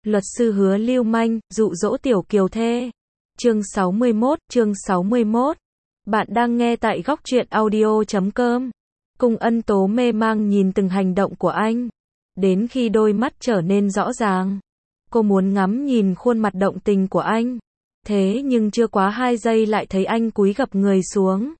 Luật sư hứa lưu manh, dụ dỗ tiểu kiều thê. Chương 61. Bạn đang nghe tại góc truyện audio.com. Cung Ân Tố mê mang nhìn từng hành động của anh. Đến khi đôi mắt trở nên rõ ràng. Cô muốn ngắm nhìn khuôn mặt động tình của anh. Thế nhưng chưa quá 2 giây lại thấy anh cúi gập người xuống.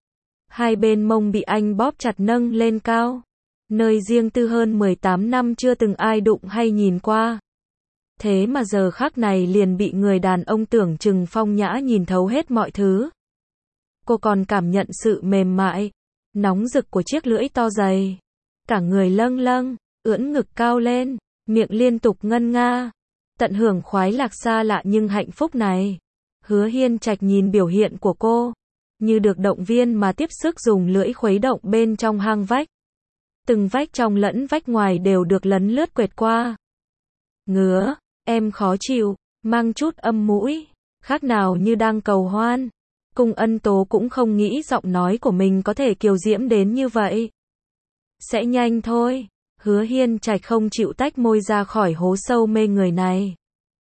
Hai bên mông bị anh bóp chặt nâng lên cao. Nơi riêng tư hơn 18 năm chưa từng ai đụng hay nhìn qua. Thế mà giờ khắc này liền bị người đàn ông tưởng chừng phong nhã nhìn thấu hết mọi thứ. Cô còn cảm nhận sự mềm mại, nóng rực của chiếc lưỡi to dày. Cả người lâng lâng, ưỡn ngực cao lên, miệng liên tục ngân nga. Tận hưởng khoái lạc xa lạ nhưng hạnh phúc này. Hứa Hiên Trạch nhìn biểu hiện của cô, như được động viên mà tiếp sức dùng lưỡi khuấy động bên trong hang vách. Từng vách trong lẫn vách ngoài đều được lấn lướt quệt qua. Ngứa, em khó chịu, mang chút âm mũi, khác nào như đang cầu hoan. Cung Ân Tố cũng không nghĩ giọng nói của mình có thể kiều diễm đến như vậy. Sẽ nhanh thôi. Hứa Hiên Trạch không chịu tách môi ra khỏi hố sâu mê người này.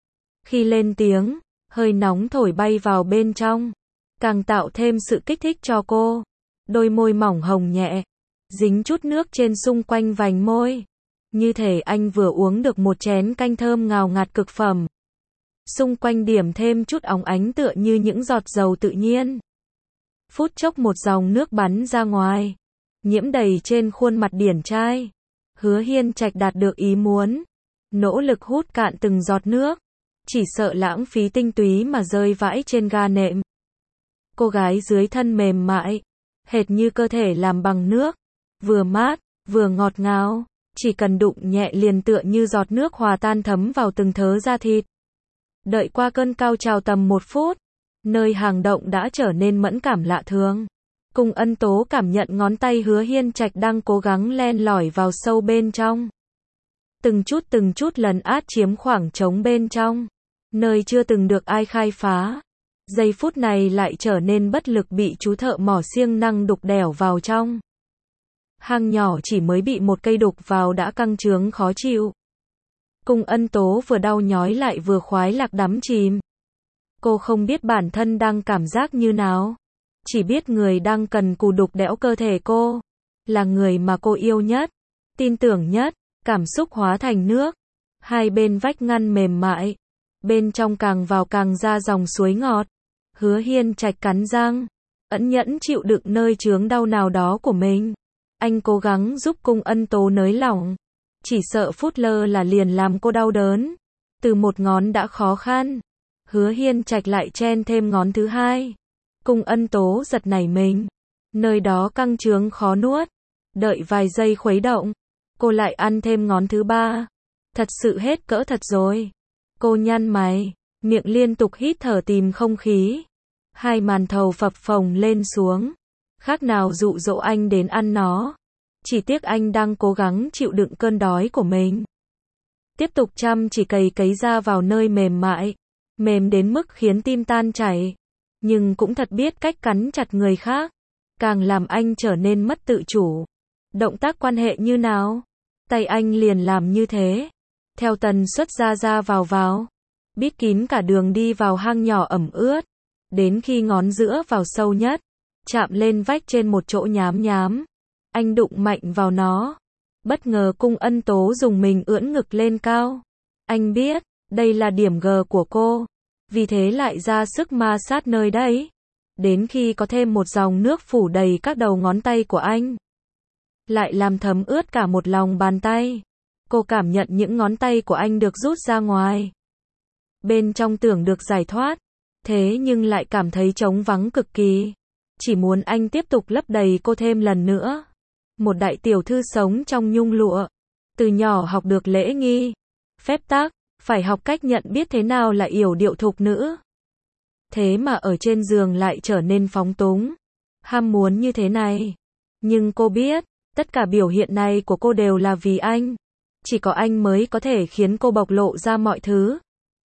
Khi lên tiếng, hơi nóng thổi bay vào bên trong, càng tạo thêm sự kích thích cho cô. Đôi môi mỏng hồng nhẹ, dính chút nước trên xung quanh vành môi. Như thể anh vừa uống được một chén canh thơm ngào ngạt cực phẩm. Xung quanh điểm thêm chút óng ánh tựa như những giọt dầu tự nhiên. Phút chốc một dòng nước bắn ra ngoài, nhiễm đầy trên khuôn mặt điển trai. Hứa Hiên Trạch đạt được ý muốn, nỗ lực hút cạn từng giọt nước, chỉ sợ lãng phí tinh túy mà rơi vãi trên ga nệm. Cô gái dưới thân mềm mại, hệt như cơ thể làm bằng nước, vừa mát, vừa ngọt ngào, chỉ cần đụng nhẹ liền tựa như giọt nước hòa tan thấm vào từng thớ da thịt. Đợi qua cơn cao trào tầm 1 phút, nơi hang động đã trở nên mẫn cảm lạ thường. Cung Ân Tố cảm nhận ngón tay Hứa Hiên Trạch đang cố gắng len lỏi vào sâu bên trong. Từng chút lấn át chiếm khoảng trống bên trong, nơi chưa từng được ai khai phá. Giây phút này lại trở nên bất lực bị chú thợ mỏ siêng năng đục đẽo vào trong. Hang nhỏ chỉ mới bị một cây đục vào đã căng trướng khó chịu. Cung Ân Tố vừa đau nhói lại vừa khoái lạc đắm chìm. Cô không biết bản thân đang cảm giác như nào. Chỉ biết người đang cần cù đục đẽo cơ thể cô, là người mà cô yêu nhất, tin tưởng nhất. Cảm xúc hóa thành nước. Hai bên vách ngăn mềm mại, bên trong càng vào càng ra dòng suối ngọt. Hứa Hiên Trạch cắn răng, ẩn nhẫn chịu đựng nơi chướng đau nào đó của mình. Anh cố gắng giúp Cung Ân Tố nới lỏng, chỉ sợ phút lơ là liền làm cô đau đớn. Từ một ngón đã khó khăn, Hứa Hiên Trạch lại chen thêm ngón thứ hai. Cung Ân Tố giật nảy mình, nơi đó căng trướng khó nuốt. Đợi vài giây khuấy động, cô lại ăn thêm ngón thứ ba. Thật sự hết cỡ thật rồi. Cô nhăn mày, miệng liên tục hít thở tìm không khí. Hai màn thầu phập phồng lên xuống, khác nào dụ dỗ anh đến ăn nó. Chỉ tiếc anh đang cố gắng chịu đựng cơn đói của mình. Tiếp tục chăm chỉ cấy ra vào nơi mềm mại, mềm đến mức khiến tim tan chảy. Nhưng cũng thật biết cách cắn chặt người khác, càng làm anh trở nên mất tự chủ. Động tác quan hệ như nào? Tay anh liền làm như thế. Theo tần suất ra vào. Bít kín cả đường đi vào hang nhỏ ẩm ướt. Đến khi ngón giữa vào sâu nhất, chạm lên vách trên một chỗ nhám nhám. Anh đụng mạnh vào nó. Bất ngờ Cung Ân Tố dùng mình ưỡn ngực lên cao. Anh biết, đây là điểm G của cô. Vì thế lại ra sức ma sát nơi đấy. Đến khi có thêm một dòng nước phủ đầy các đầu ngón tay của anh. Lại làm thấm ướt cả một lòng bàn tay. Cô cảm nhận những ngón tay của anh được rút ra ngoài. Bên trong tưởng được giải thoát. Thế nhưng lại cảm thấy trống vắng cực kỳ. Chỉ muốn anh tiếp tục lấp đầy cô thêm lần nữa. Một đại tiểu thư sống trong nhung lụa. Từ nhỏ học được lễ nghi, phép tắc, phải học cách nhận biết thế nào là yểu điệu thục nữ. Thế mà ở trên giường lại trở nên phóng túng, ham muốn như thế này. Nhưng cô biết, tất cả biểu hiện này của cô đều là vì anh. Chỉ có anh mới có thể khiến cô bộc lộ ra mọi thứ.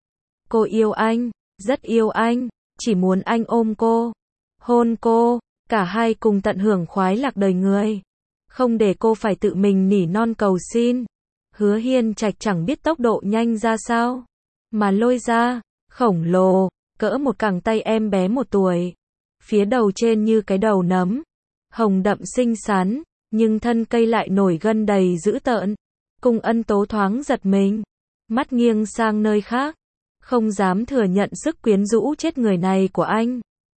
Cô yêu anh, rất yêu anh, chỉ muốn anh ôm cô, hôn cô, cả hai cùng tận hưởng khoái lạc đời người. Không để cô phải tự mình nỉ non cầu xin. Hứa Hiên Trạch chẳng biết tốc độ nhanh ra sao. mà lôi ra, khổng lồ, cỡ một cẳng tay em bé 1 tuổi. Phía đầu trên như cái đầu nấm, hồng đậm xinh xắn, nhưng thân cây lại nổi gân đầy dữ tợn. Cung Ân Tố thoáng giật mình, mắt nghiêng sang nơi khác, không dám thừa nhận sức quyến rũ chết người này của anh.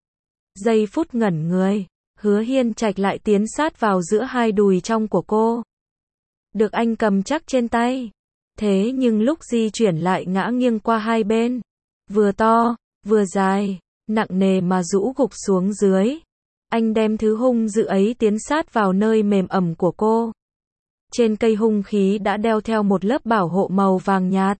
Giây phút ngẩn người, Hứa Hiên Trạch lại tiến sát vào giữa hai đùi trong của cô. Được anh cầm chắc trên tay. Thế nhưng lúc di chuyển lại ngã nghiêng qua hai bên. Vừa to, vừa dài, nặng nề mà rũ gục xuống dưới. Anh đem thứ hung dữ ấy tiến sát vào nơi mềm ẩm của cô. Trên cây hung khí đã đeo theo một lớp bảo hộ màu vàng nhạt.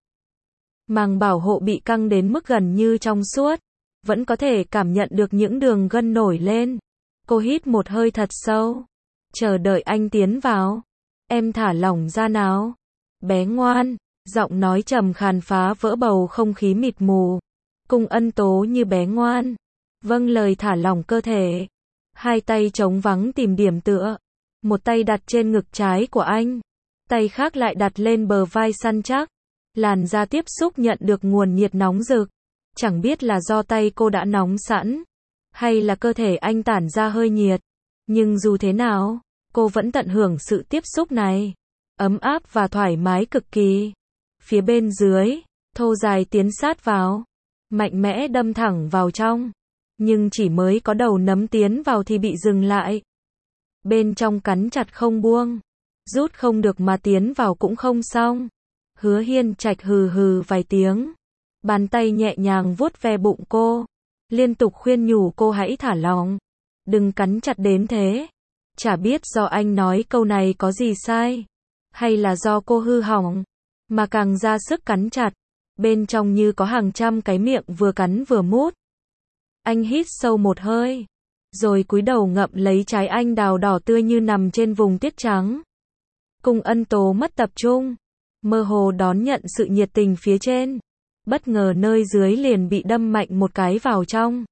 Màng bảo hộ bị căng đến mức gần như trong suốt. Vẫn có thể cảm nhận được những đường gân nổi lên. Cô hít một hơi thật sâu. Chờ đợi anh tiến vào. Em thả lỏng ra nào. Bé ngoan. Giọng nói trầm khàn phá vỡ bầu không khí mịt mù. Cung Ân Tố như bé ngoan. Vâng lời thả lỏng cơ thể. Hai tay trống vắng tìm điểm tựa. Một tay đặt trên ngực trái của anh. Tay khác lại đặt lên bờ vai săn chắc. Làn da tiếp xúc nhận được nguồn nhiệt nóng rực. Chẳng biết là do tay cô đã nóng sẵn, hay là cơ thể anh tản ra hơi nhiệt. Nhưng dù thế nào, cô vẫn tận hưởng sự tiếp xúc này. Ấm áp và thoải mái cực kỳ. Phía bên dưới, thô dài tiến sát vào. Mạnh mẽ đâm thẳng vào trong. Nhưng chỉ mới có đầu nấm tiến vào thì bị dừng lại. Bên trong cắn chặt không buông. Rút không được mà tiến vào cũng không xong. Hứa Hiên Trạch hừ hừ vài tiếng. Bàn tay nhẹ nhàng vuốt ve bụng cô. Liên tục khuyên nhủ cô hãy thả lỏng. Đừng cắn chặt đến thế. Chả biết do anh nói câu này có gì sai. Hay là do cô hư hỏng. Mà càng ra sức cắn chặt. Bên trong như có hàng trăm cái miệng vừa cắn vừa mút. Anh hít sâu một hơi. Rồi cúi đầu ngậm lấy trái anh đào đỏ tươi như nằm trên vùng tuyết trắng. Cung Ân Tố mất tập trung. Mơ hồ đón nhận sự nhiệt tình phía trên. Bất ngờ nơi dưới liền bị đâm mạnh một cái vào trong.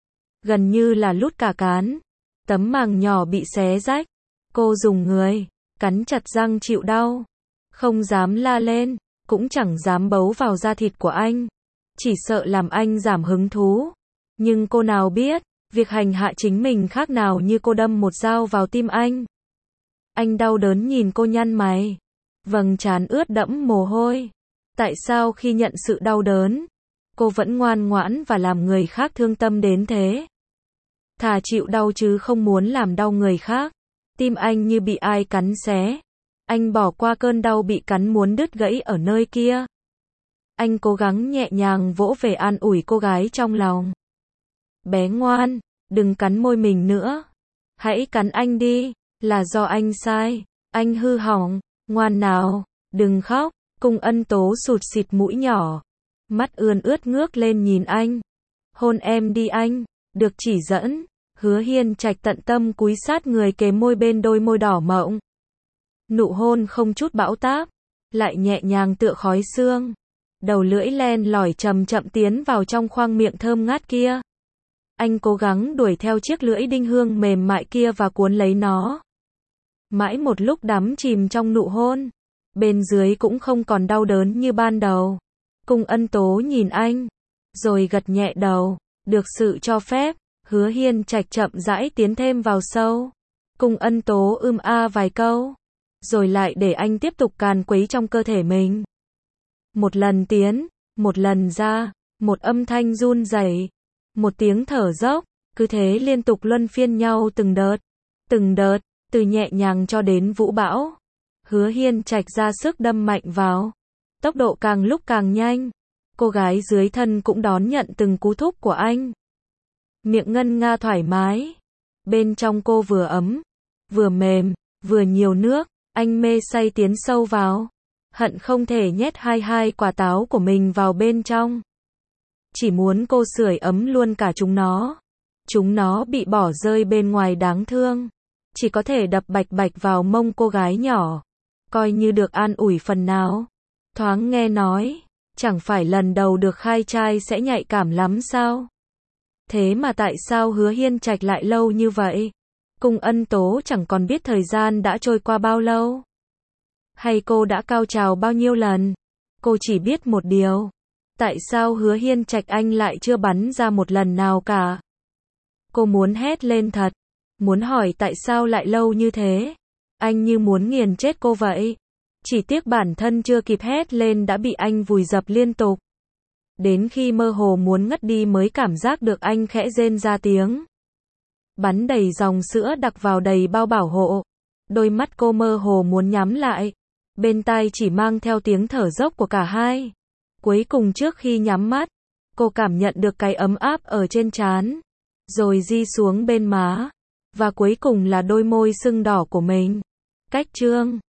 Gần như là lút cả cán. Tấm màng nhỏ bị xé rách. Cô dùng người, cắn chặt răng chịu đau. Không dám la lên, cũng chẳng dám bấu vào da thịt của anh. Chỉ sợ làm anh giảm hứng thú. Nhưng cô nào biết, việc hành hạ chính mình khác nào như cô đâm một dao vào tim anh. Anh đau đớn nhìn cô nhăn mày. Vầng trán ướt đẫm mồ hôi. Tại sao khi nhận sự đau đớn, cô vẫn ngoan ngoãn và làm người khác thương tâm đến thế? Thà chịu đau chứ không muốn làm đau người khác. Tim anh như bị ai cắn xé. Anh bỏ qua cơn đau bị cắn muốn đứt gãy ở nơi kia. Anh cố gắng nhẹ nhàng vỗ về an ủi cô gái trong lòng. Bé ngoan, đừng cắn môi mình nữa. Hãy cắn anh đi, là do anh sai. Anh hư hỏng, ngoan nào, đừng khóc. Cung Ân Tố sụt xịt mũi nhỏ. Mắt ươn ướt ngước lên nhìn anh. Hôn em đi anh, được chỉ dẫn. Hứa Hiên Trạch tận tâm cúi sát người kề môi bên đôi môi đỏ mọng. Nụ hôn không chút bão táp, lại nhẹ nhàng tựa khói sương. Đầu lưỡi len lỏi chậm chậm tiến vào trong khoang miệng thơm ngát kia. Anh cố gắng đuổi theo chiếc lưỡi đinh hương mềm mại kia và cuốn lấy nó. Mãi một lúc đắm chìm trong nụ hôn. Bên dưới cũng không còn đau đớn như ban đầu. Cung Ân Tố nhìn anh, rồi gật nhẹ đầu. Được sự cho phép, Hứa Hiên Trạch chậm rãi tiến thêm vào sâu. Cung Ân Tố a vài câu, rồi lại để anh tiếp tục càn quấy trong cơ thể mình. Một lần tiến, một lần ra, một âm thanh run rẩy, một tiếng thở dốc, cứ thế liên tục luân phiên nhau từng đợt, từ nhẹ nhàng cho đến vũ bão. Hứa Hiên Trạch ra sức đâm mạnh vào, tốc độ càng lúc càng nhanh. Cô gái dưới thân cũng đón nhận từng cú thúc của anh. Miệng ngân nga thoải mái. Bên trong cô vừa ấm, vừa mềm, vừa nhiều nước. Anh mê say tiến sâu vào. Hận không thể nhét hai quả táo của mình vào bên trong. Chỉ muốn cô sưởi ấm luôn cả chúng nó. Chúng nó bị bỏ rơi bên ngoài đáng thương. Chỉ có thể đập bạch bạch vào mông cô gái nhỏ. Coi như được an ủi phần nào. Thoáng nghe nói, chẳng phải lần đầu được khai trai sẽ nhạy cảm lắm sao? Thế mà tại sao Hứa Hiên Trạch lại lâu như vậy? Cung Ân Tố chẳng còn biết thời gian đã trôi qua bao lâu. Hay cô đã cao trào bao nhiêu lần? Cô chỉ biết một điều. Tại sao Hứa Hiên Trạch anh lại chưa bắn ra một lần nào cả? Cô muốn hét lên thật. Muốn hỏi tại sao lại lâu như thế. Anh như muốn nghiền chết cô vậy. Chỉ tiếc bản thân chưa kịp hét lên đã bị anh vùi dập liên tục. Đến khi mơ hồ muốn ngất đi mới cảm giác được anh khẽ rên ra tiếng. Bắn đầy dòng sữa đặc vào đầy bao bảo hộ. Đôi mắt cô mơ hồ muốn nhắm lại. Bên tai chỉ mang theo tiếng thở dốc của cả hai. Cuối cùng trước khi nhắm mắt, cô cảm nhận được cái ấm áp ở trên trán, rồi di xuống bên má, và cuối cùng là đôi môi sưng đỏ của mình. Cách chương